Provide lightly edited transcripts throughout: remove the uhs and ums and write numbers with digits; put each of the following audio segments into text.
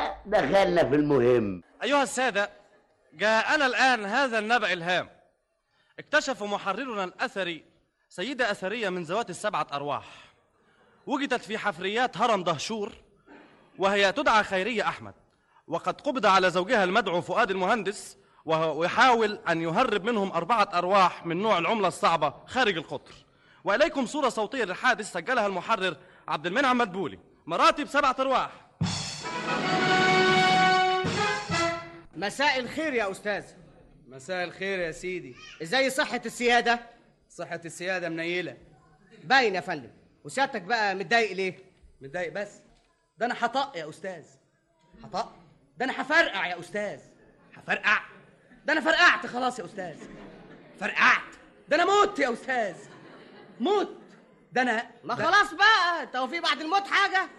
كده دخلنا في المهم. أيها السادة، جاءنا الآن هذا النبأ الهام. اكتشف محررنا الأثري سيدة أثرية من ذوات ال7 أرواح، وجدت في حفريات هرم دهشور، وهي تدعى خيرية أحمد، وقد قبض على زوجها المدعو فؤاد المهندس، وهو يحاول أن يهرب منهم 4 أرواح من نوع العملة الصعبة خارج القطر. وإليكم صورة صوتية للحادث سجلها المحرر عبد المنعم مدبولي. مراتب 7 أرواح. مساء الخير يا أستاذ. مساء الخير يا سيدي. ازاي صحة السيادة؟ صحة السيادة منيلة. باين يا فندم. وسيادتك بقى متضايق ليه؟ متضايق بس؟ ده أنا هطق يا أستاذ. هطق؟ ده أنا هفرقع يا أستاذ. هفرقع؟ ده أنا فرقعت خلاص يا أستاذ. فرقعت؟ ده أنا مت يا أستاذ. مت؟ ده أنا ما خلاص بقى، انت هو في بعد الموت حاجة؟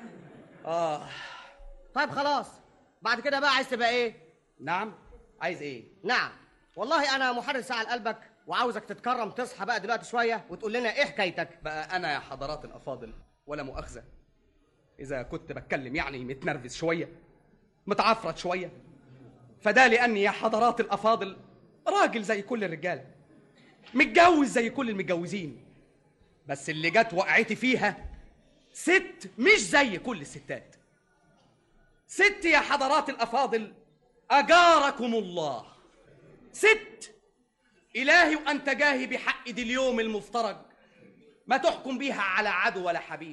طيب خلاص، بعد كده بقى عايز تبقى ايه؟ نعم؟ عايز ايه؟ نعم، والله انا محرر ساعة لقلبك، وعاوزك تتكرم تصحى بقى دلوقتي شوية وتقول لنا ايه حكايتك. بقى أنا يا حضرات الأفاضل ولا مؤاخذة إذا كنت بتكلم يعني متنرفز شوية، متعفرت شوية، فده لأني يا حضرات الأفاضل راجل زي كل الرجال، متجوز زي كل المتجوزين، بس اللي جت وقعتي فيها ست مش زي كل الستات. ست يا حضرات الأفاضل أجاركم الله، ست إلهي وأنت جاهي بحق دي اليوم المفترج ما تحكم بيها على عدو ولا حبيب.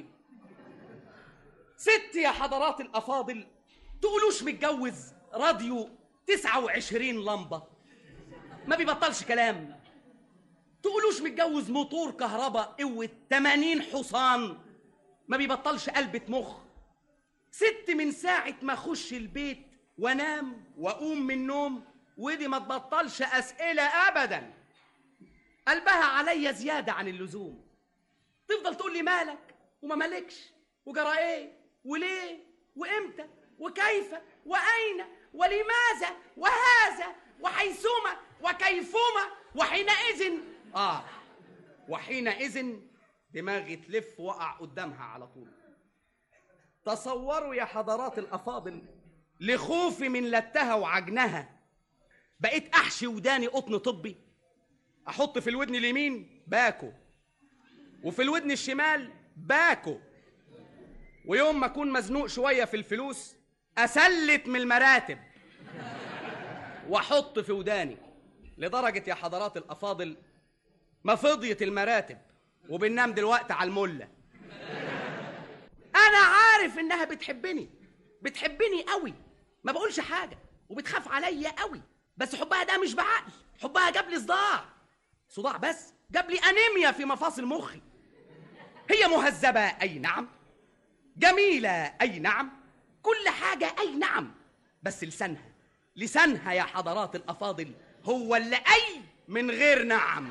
ست يا حضرات الأفاضل تقولوش متجوز راديو 29 لمبة ما بيبطلش كلام، تقولوش متجوز موتور كهرباء قوة 80 حصان ما بيبطلش قلبة مخ. ست من ساعة ما اخش البيت وانام واقوم من النوم ودي ما تبطلش اسئلة ابدا، قلبها عليا زيادة عن اللزوم، تفضل تقول لي مالك وما مالكش وجرى ايه وليه وامتى وكيف واين ولماذا وهذا وحيثما وكيفما وحينئذ وحينئذ دماغي تلف وقع قدامها على طول. تصوروا يا حضرات الأفاضل لخوفي من لتها وعجنها بقيت أحشي وداني قطن طبي، أحط في الودن اليمين باكو وفي الودن الشمال باكو، ويوم ما أكون مزنوق شوية في الفلوس أسلت من المراتب وأحط في وداني، لدرجة يا حضرات الأفاضل ما فضيت المراتب وبننام دلوقتي على الملة. أنا عارف إنها بتحبني قوي، ما بقولش حاجة، وبتخاف عليا قوي، بس حبها ده مش بعقل، حبها جاب لي صداع بس، جاب لي أنيميا في مفاصل مخي. هي مهذبة أي نعم، جميلة أي نعم، كل حاجة أي نعم، بس لسانها يا حضرات الأفاضل هو اللي أي من غير نعم.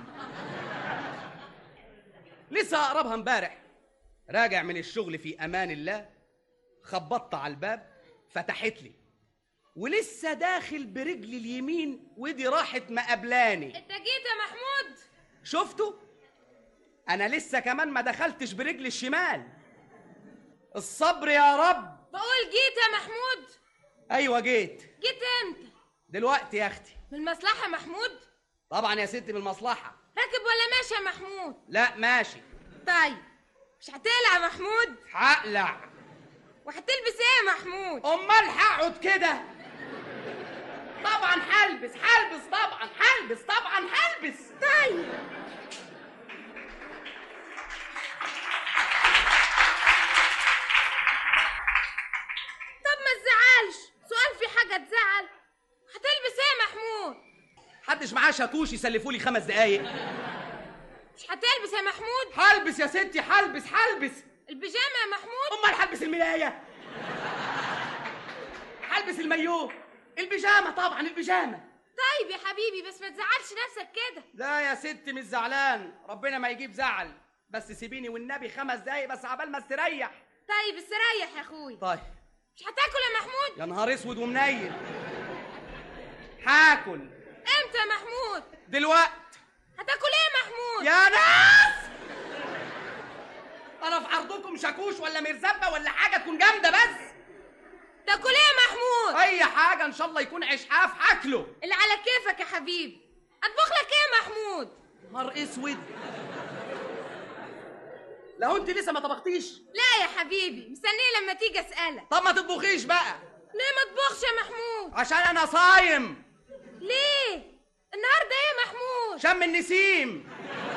لسه أقربها امبارح راجع من الشغل في أمان الله، خبطت على الباب فتحت لي، ولسه داخل برجلي اليمين ودي راحت مقابلاني. انت جيت يا محمود؟ شفتوا؟ أنا لسه كمان ما دخلتش برجلي الشمال. الصبر يا رب. بقول جيت يا محمود. أيوة جيت امتى؟ دلوقتي يا أختي. من المصلحة يا محمود؟ طبعا يا ستي من المصلحة. راكب ولا ماشي يا محمود؟ لا ماشي. طيب مش هتقلع يا محمود؟ هقلع. وهتلبس ايه يا محمود؟ امال هقعد كده؟ طبعا هلبس طبعا هلبس. طيب طب ما تزعلش، سؤال في حاجة تزعل؟ هتلبس ايه يا محمود؟ محدش معاه شاكوش يسلفوا لي 5 دقايق. مش هتلبس يا محمود؟ هلبس يا ستي، هلبس البيجامة يا محمود؟ امال هلبس الملاية، هلبس المايوه، البيجامة طبعا البيجامة. طيب يا حبيبي بس ما تزعلش نفسك كده. لا يا ستي مش زعلان، ربنا ما يجيب زعل، بس سيبيني والنبي 5 دقايق بس عبال ما استريح. طيب استريح يا اخوي. طيب مش هتاكل يا محمود؟ يا نهار اسود ومنيل. هاكل. امتى يا محمود؟ دلوقتي. هتاكل ايه يا محمود؟ يا ناس انا في عرضكم شاكوش ولا مرزبه ولا حاجه تكون جامده بس. تاكل ايه يا محمود؟ اي حاجه ان شاء الله يكون عيش حاف هاكله. اللي على كيفك يا حبيبي. اطبخ لك ايه يا محمود؟ نهار اسود، لو انت لسه ما طبختيش. لا يا حبيبي، مستنيه لما تيجي اسالك. طب ما تطبخيش بقى. ليه ما اطبخش يا محمود؟ عشان انا صايم. ليه؟ النهارده ايه يا محمود؟ شم النسيم.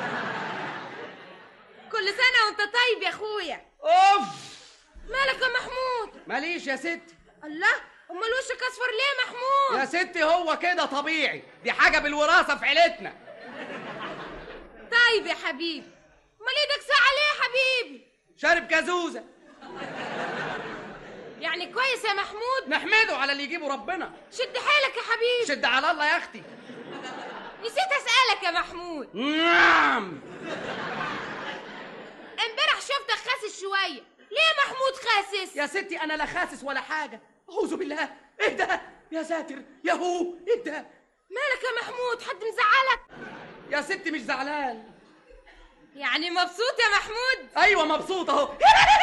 كل سنه وانت طيب يا اخويا. اوف. مالك يا محمود؟ ماليش يا ستي. الله، امال وشك اصفر ليه يا محمود؟ يا ستي هو كده طبيعي، دي حاجه بالوراثه في عيلتنا. طيب يا حبيبي، امال ايدك ساعه ليه يا حبيبي؟ شارب كازوزه. يعني كويس يا محمود؟ نحمده على اللي يجيبه ربنا. شد حيلك يا حبيبي. شد على الله يا اختي. نسيت اسالك يا محمود. نعم. امبارح شفتك خاسس شويه، ليه يا محمود خاسس؟ يا ستي انا لا خاسس ولا حاجه، اعوذ بالله. ايه ده يا ساتر يا هو؟ ايه ده؟ مالك يا محمود؟ حد مزعلك؟ يا ستي مش زعلان. يعني مبسوط يا محمود؟ ايوه مبسوط اهو.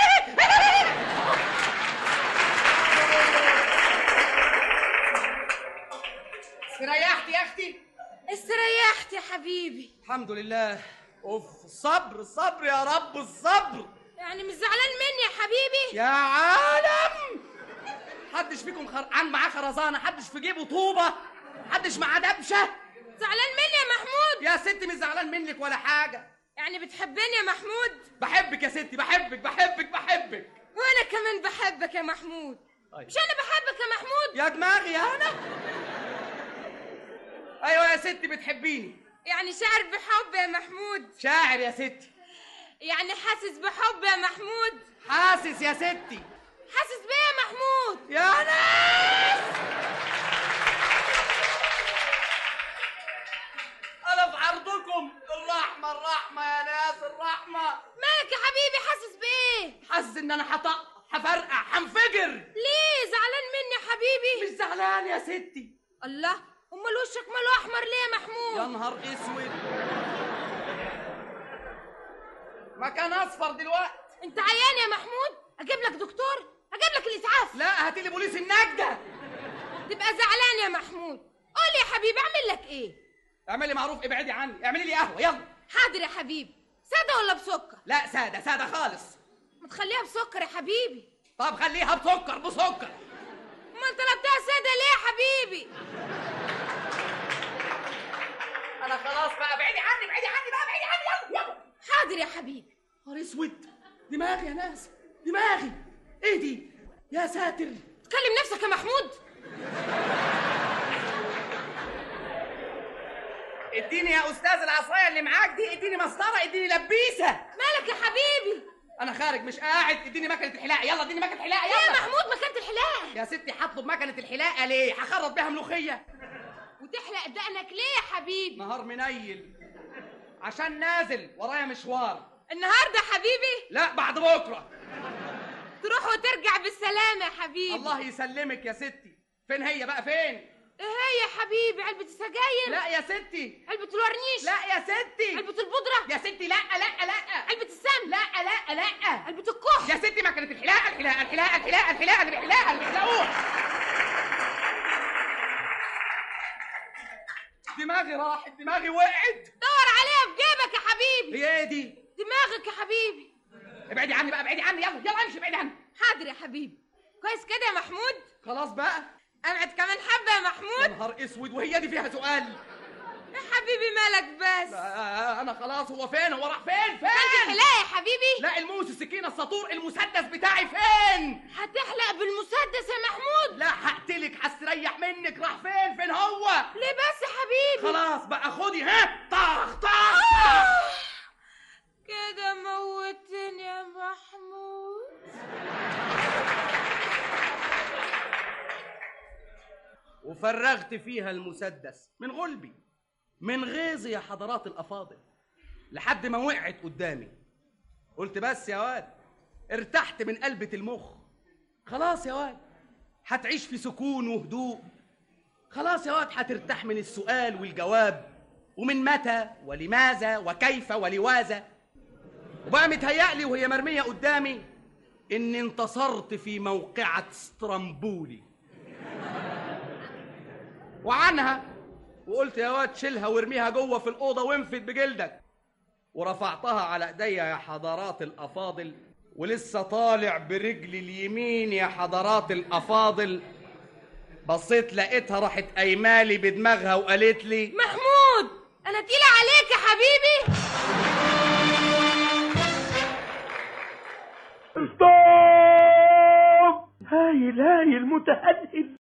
استريحتي يا اختي؟ استريحت يا حبيبي. الحمد لله. اوف، الصبر الصبر يا رب، الصبر. يعني مش زعلان مني يا حبيبي؟ يا عالم، حدش فيكم معاه خرزانه، حدش في جيبه طوبه، حدش معاه دبشه. زعلان مني يا محمود؟ يا ستي مش زعلان منك ولا حاجه. يعني بتحبني يا محمود؟ بحبك يا ستي، بحبك بحبك بحبك. وانا كمان بحبك يا محمود. مش انا بحبك يا محمود؟ يا دماغي يا انا. ايوه يا ستي بتحبيني. يعني شاعر بحب يا محمود؟ شاعر يا ستي. يعني حاسس بحب يا محمود؟ حاسس يا ستي. حاسس بيه يا محمود؟ يا ناس، انا في عرضكم. الرحمه الرحمه يا ناس، الرحمه. مالك يا حبيبي؟ حاسس بايه؟ حاسس ان انا هفرقع، هنفجر. ليه زعلان مني يا حبيبي؟ مش زعلان يا ستي. الله، امال وشك ماله احمر ليه يا محمود؟ يا نهار اسود، ما كان اصفر دلوقتي. انت عيان يا محمود؟ اجيب لك دكتور؟ اجيب لك الاسعاف؟ لا، هاتي لي بوليس النجده. تبقى زعلان يا محمود. قول لي يا حبيبي اعمل لك ايه؟ اعملي معروف، ابعدي عني، اعملي لي قهوه يلا. حاضر يا حبيبي. ساده ولا بسكر؟ لا ساده، ساده خالص. ما تخليها بسكر يا حبيبي. طب خليها بسكر، بسكر. امال طلبتها ساده ليه يا حبيبي؟ انا خلاص بقى، ابعدي عني، ابعدي عني بقى، ابعدي عني، يلا يلا. حاضر يا حبيبي. نهار اسود، دماغي يا ناس، دماغي. ايه دي يا ساتر؟ تكلم نفسك يا محمود. اديني يا استاذ العصايه اللي معاك دي، اديني مسطره، اديني لبيسه. مالك يا حبيبي؟ انا خارج مش قاعد، اديني مكنه الحلاقه، يلا اديني مكنه الحلاقه ليه يا يلا. محمود مكانة الحلاقة؟ يا ستي هطلب مكنه الحلاقه ليه؟ هخرط بيها ملوخيه. وتحلق دقنك ليه يا حبيبي؟ نهار منيل، عشان نازل ورايا مشوار. النهارده حبيبي؟ لا بعد بكره. تروح وترجع بالسلامة يا حبيبي. الله يسلمك يا ستي. فين هي بقى، فين؟ ايه هي يا حبيبي؟ علبة السجاير؟ لا يا ستي. علبة الورنيش؟ لا يا ستي. علبة البودرة؟ يا ستي لا لا لا. علبة السم؟ لا لا لا. علبة الكحل؟ يا ستي مكنة الحلاقة، الحلاقة الحلاقة الحلاقة الحلاقة اللي بيحلقها، اللي بيحلقوها. دماغي راحت، دماغي وقعت. دور عليها في جيبك يا حبيبي. هي ايه دي؟ دماغك يا حبيبي. ابعدي عني بقى، ابعدي عني، يلا يلا امشي، ابعدي عني. حاضر يا حبيبي. كويس كده يا محمود؟ خلاص بقى. ابعد كمان حبة يا يا محمود. نهار اسود، وهي دي فيها سؤال؟ يا حبيبي مالك بس؟ انا خلاص. هو فين؟ هو راح فين؟ انت فين؟ حلاقة يا حبيبي؟ لا الموس، السكينة، الساطور، المسدس بتاعي فين؟ هتحلق بالمسدس يا محمود؟ لا هقتلك، هستريح منك. راح فين؟ فين هو؟ ليه بس يا حبيبي؟ خلاص بقى خدي، ها، طخ طخ. كده موتني يا محمود. وفرغت فيها المسدس من غلبي، من غيظي يا حضرات الأفاضل، لحد ما وقعت قدامي. قلت بس يا واد، ارتحت من قلبة المخ. خلاص يا واد، هتعيش في سكون وهدوء. خلاص يا واد، هترتاح من السؤال والجواب، ومن متى ولماذا وكيف ولوازا. وبقى متهيألي وهي مرمية قدامي إني انتصرت في موقعة سترامبولي. وعنها، وقلت يا واد شيلها وارميها جوه في الأوضة وانفد بجلدك، ورفعتها على ايديا يا حضرات الأفاضل، ولسه طالع برجل اليمين يا حضرات الأفاضل، بصيت لقيتها راحت قايمالي بدماغها وقالت لي: محمود انا تقيلة عليك يا حبيبي. ستوب. هايل متهدد.